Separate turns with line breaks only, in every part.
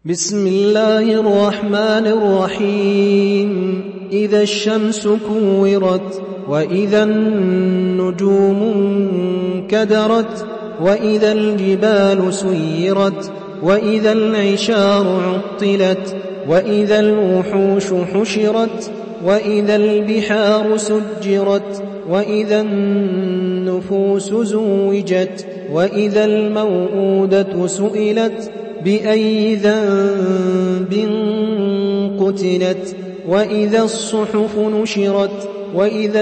بسم الله الرحمن الرحيم إذا الشمس كورت وإذا النجوم انكدرت وإذا الجبال سيرت وإذا العشار عطلت وإذا الوحوش حشرت وإذا البحار سجرت وإذا النفوس زوجت وإذا الموءودة سئلت بأي ذنب قتلت وإذا الصحف نشرت وإذا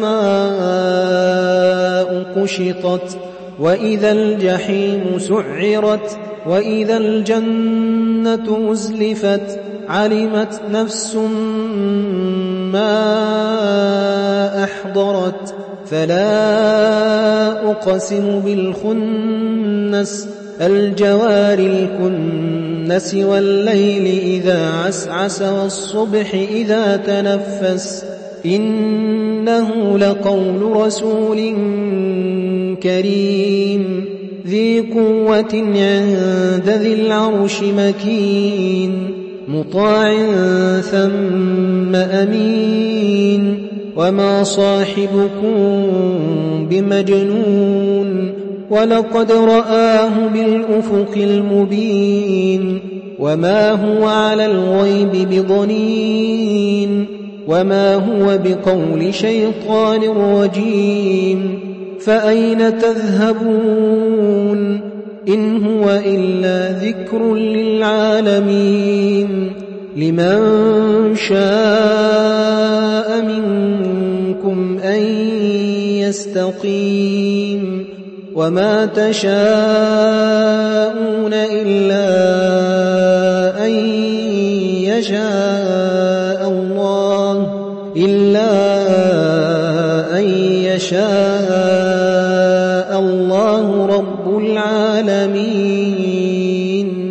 السماء كشطت وإذا الجحيم سعرت وإذا الجنة أزلفت علمت نفس ما أحضرت فلا أقسم بالخنس الجوار الكنس والليل إذا عسعس والصبح إذا تنفس إنه لقول رسول كريم ذي قوة عند ذي العرش مكين مطاع ثم أمين وما صاحبكم بمجنون ولقد رآه بالأفق المبين وما هو على الغيب بضنين وما هو بقول شيطان رجيم فأين تذهبون إن هو إلا ذكر للعالمين لمن شاء منكم أن يستقيم وما تشاءون إلا أن يشاء الله رب العالمين.